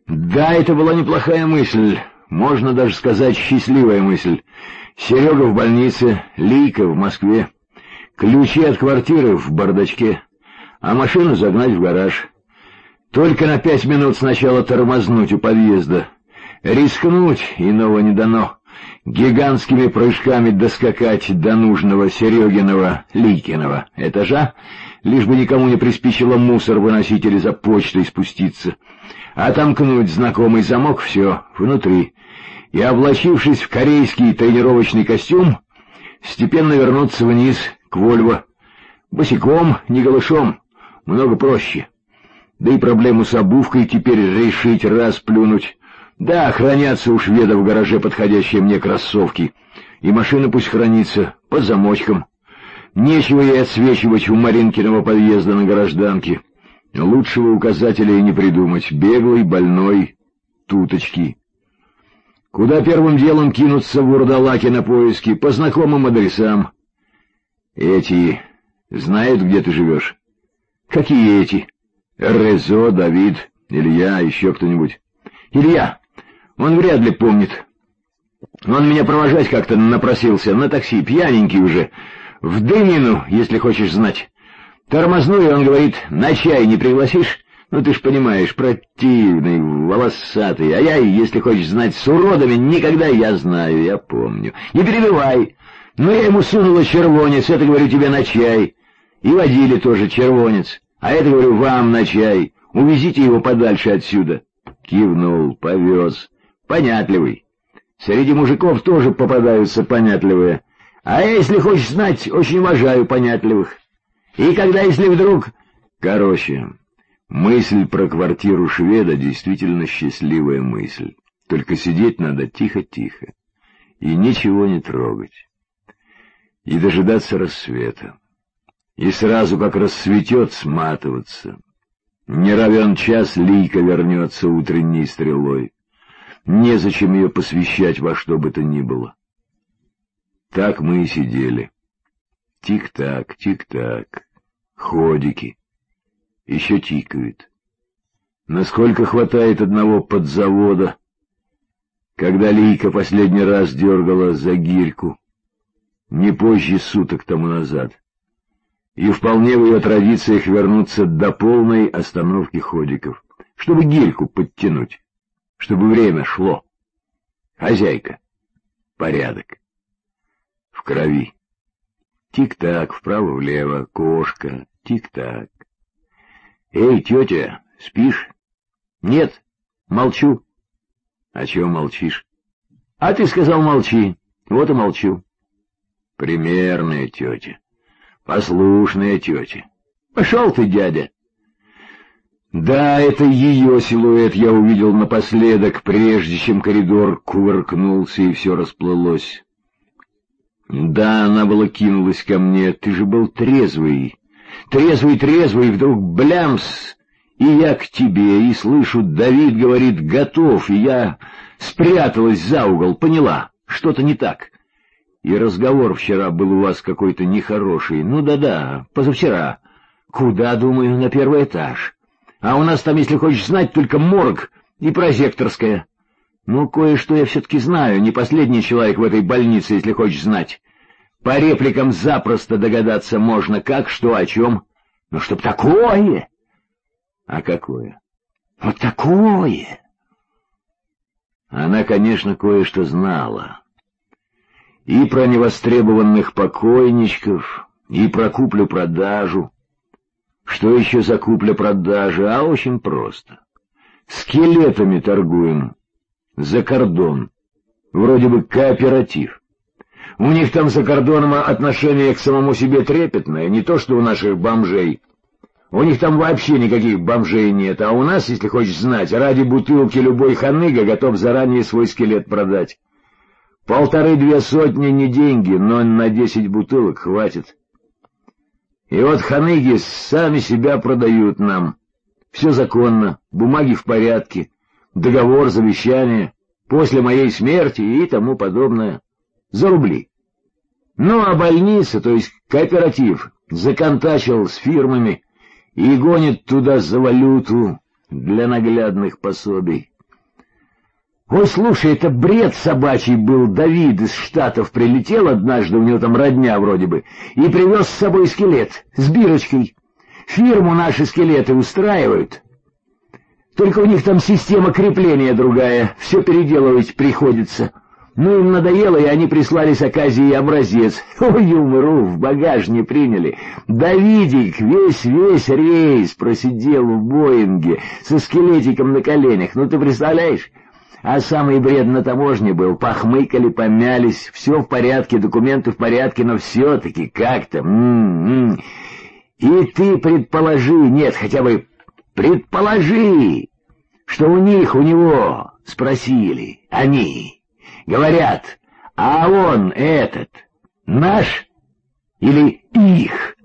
Да, это была неплохая мысль, можно даже сказать счастливая мысль. Серега в больнице, Лийка в Москве, ключи от квартиры в бардачке, а машину загнать в гараж. Только на 5 минут сначала тормознуть у подъезда. Рискнуть, иного не дано. Гигантскими прыжками доскакать до нужного Серегиного, Ликиного этажа, лишь бы никому не приспичило мусор выносить или за почтой спуститься. Отомкнуть знакомый замок, все, внутри. И, облачившись в корейский тренировочный костюм, степенно вернуться вниз, к Вольво. Босиком, не голышом, много проще. Да и проблему с обувкой теперь решить, расплюнуть. Да, хранятся у шведа в гараже подходящие мне кроссовки. И машина пусть хранится под замочком. Нечего ей отсвечивать у Маринкиного подъезда на гражданке. Лучшего указателя и не придумать. Беглый, больной, туточки. Куда первым делом кинуться в вурдалаке на поиски? По знакомым адресам. Эти знают, где ты живешь? Какие эти? Резо, Давид, Илья, еще кто-нибудь? Илья. Он вряд ли помнит. Он меня провожать как-то напросился на такси, пьяненький уже. В Дынину, если хочешь знать. Тормозну, и он говорит: на чай не пригласишь? Ну, ты ж понимаешь, противный, волосатый. А я, если хочешь знать, с уродами никогда, я знаю, я помню. Не перебивай. Ну, я ему сунула червонец, это, говорю, тебе на чай. И водили тоже червонец. А это, говорю, вам на чай. Увезите его подальше отсюда. Кивнул, повез. Понятливый. Среди мужиков тоже попадаются понятливые. А я, если хочешь знать, очень уважаю понятливых. И когда, если вдруг... Короче, мысль про квартиру шведа действительно счастливая мысль. Только сидеть надо тихо-тихо. И ничего не трогать. И дожидаться рассвета. И сразу, как рассветет, сматываться. Не равен час Лийка вернется утренней стрелой. Незачем ее посвящать во что бы то ни было. Так мы и сидели. Тик-так, тик-так. Ходики. Еще тикают. Насколько хватает одного подзавода, когда Лийка последний раз дергала за гирьку, не позже суток тому назад. И вполне в ее традициях вернуться до полной остановки ходиков, чтобы гирьку подтянуть, чтобы время шло. Хозяйка. Порядок. В крови. Тик-так, вправо-влево, кошка, тик-так. Эй, тетя, спишь? Нет, молчу. А чего молчишь? А ты сказал молчи, вот и молчу. Примерная тетя. Послушная тетя. Пошел ты, дядя. Да, это ее силуэт я увидел напоследок, прежде чем коридор кувыркнулся и все расплылось. Да, она была кинулась ко мне, ты же был трезвый. Трезвый, вдруг блямс, и я к тебе, и слышу, Давид говорит, готов, и я спряталась за угол, поняла, что-то не так. И разговор вчера был у вас какой-то нехороший, ну да-да, позавчера. Куда, думаю, на первый этаж. А у нас там, если хочешь знать, только морг и прозекторская. Ну, кое-что я все-таки знаю, не последний человек в этой больнице, если хочешь знать. По репликам запросто догадаться можно, как, что, о чем. Но чтоб такое... А какое? Вот такое... Она, конечно, кое-что знала. И про невостребованных покойничков, и про куплю-продажу. Что еще за купля-продажа? А очень просто. Скелетами торгуем. За кордон. Вроде бы кооператив. У них там за кордоном отношение к самому себе трепетное, не то что у наших бомжей. У них там вообще никаких бомжей нет, а у нас, если хочешь знать, ради бутылки любой ханыга готов заранее свой скелет продать. 1,5-2 сотни не деньги, но на 10 бутылок хватит. И вот ханыги сами себя продают нам. Все законно, бумаги в порядке, договор, завещание, после моей смерти и тому подобное. За рубли. Ну, а больница, то есть кооператив, законтачил с фирмами и гонит туда за валюту для наглядных пособий. Ой, слушай, это бред собачий был. Давид из Штатов прилетел однажды, у него там родня вроде бы, и привез с собой скелет с бирочкой. Фирму наши скелеты устраивают. Только у них там система крепления другая, все переделывать приходится. Ну, им надоело, и они прислали с Аказии образец. Ой, умру, в багаж не приняли. Давидик весь рейс просидел в Боинге со скелетиком на коленях. Ну, ты представляешь? А самый бред на таможне был. Похмыкали, помялись, все в порядке, документы в порядке, но все-таки как-то... И ты предположи, нет, хотя бы предположи, что у него спросили, они... Говорят, а он этот, наш или их?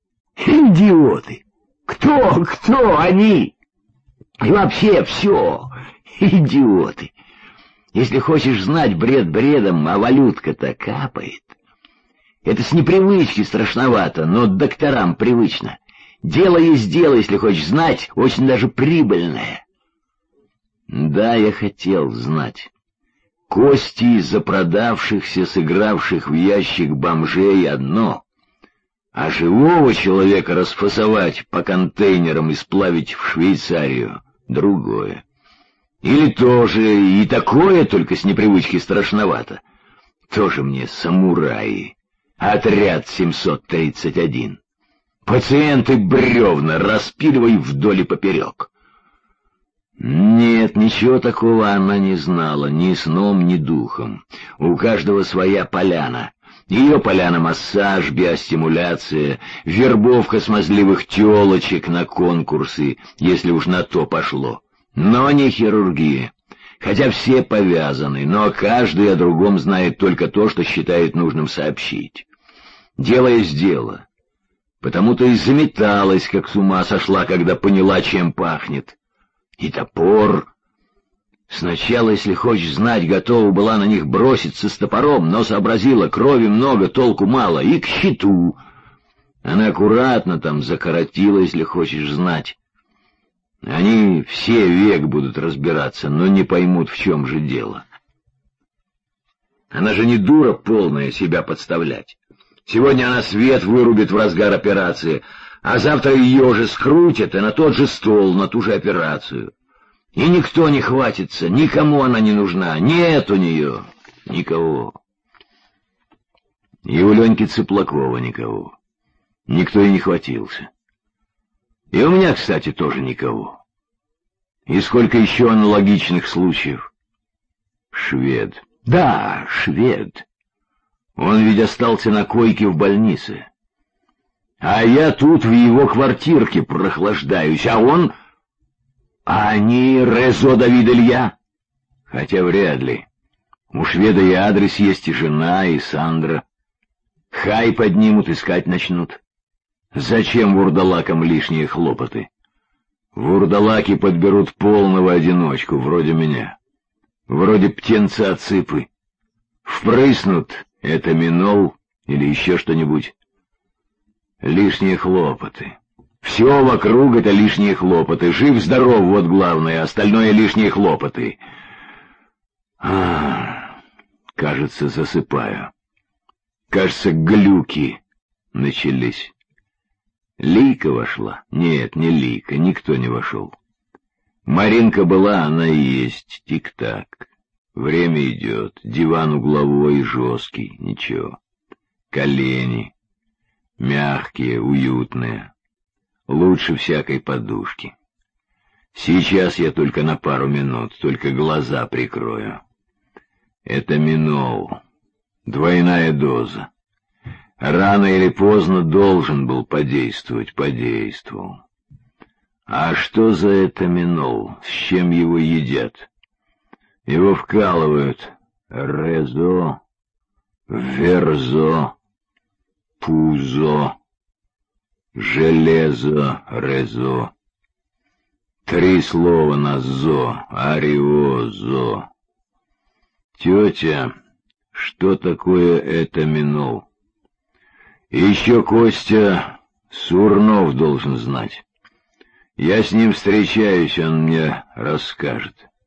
Идиоты! Кто они? И вообще все, идиоты. Если хочешь знать, бред бредом, а валютка-то капает. Это с непривычки страшновато, но докторам привычно. Дело есть дело, если хочешь знать, очень даже прибыльное. Да, я хотел знать. Кости запродавшихся, сыгравших в ящик бомжей — одно, а живого человека расфасовать по контейнерам и сплавить в Швейцарию — другое. Или тоже и такое, только с непривычки страшновато. Тоже мне самураи. Отряд 731. Пациенты бревна, распиливай вдоль и поперек. Нет, ничего такого она не знала, ни сном, ни духом. У каждого своя поляна. Ее поляна — массаж, биостимуляция, вербовка смазливых телочек на конкурсы, если уж на то пошло. Но не хирургия. Хотя все повязаны, но каждый о другом знает только то, что считает нужным сообщить. Дело есть дело. Потому-то и заметалась, как с ума сошла, когда поняла, чем пахнет. И топор. Сначала, если хочешь знать, готова была на них броситься с топором, но сообразила, крови много, толку мало, и к щиту. Она аккуратно там закоротила, если хочешь знать. Они все век будут разбираться, но не поймут, в чем же дело. Она же не дура полная себя подставлять. Сегодня она свет вырубит в разгар операции, а завтра ее же скрутят и на тот же стол, на ту же операцию. И никто не хватится, никому она не нужна, нет у нее никого. И у Леньки Цыплакова никого. Никто и не хватился. И у меня, кстати, тоже никого. И сколько еще аналогичных случаев. Швед. Да, швед. Он ведь остался на койке в больнице. А я тут в его квартирке прохлаждаюсь, а он... А они Резо Давид Илья? Хотя вряд ли. У шведа и адрес есть, и жена, и Сандра. Хай поднимут, искать начнут. Зачем вурдалакам лишние хлопоты? Вурдалаки подберут полного одиночку, вроде меня. Вроде птенца-цыпы. Впрыснут — это минол или еще что-нибудь. Лишние хлопоты. Все вокруг — это лишние хлопоты. Жив-здоров — вот главное, остальное — лишние хлопоты. Кажется, засыпаю. Кажется, глюки начались. Лика вошла? Нет, не Лика, никто не вошел. Маринка была, она и есть. Тик-так. Время идет. Диван угловой, жесткий, ничего. Колени. Мягкие, уютные. Лучше всякой подушки. Сейчас я только на пару минут, только глаза прикрою. Это минол. Двойная доза. Рано или поздно должен был подействовать, подействовал. А что за это минол? С чем его едят? Его вкалывают резо, верзо, пузо, железо, резо. 3 слова на зо, ариозо. Тетя, что такое это минол? Еще Костя Сурнов должен знать. Я с ним встречаюсь, он мне расскажет.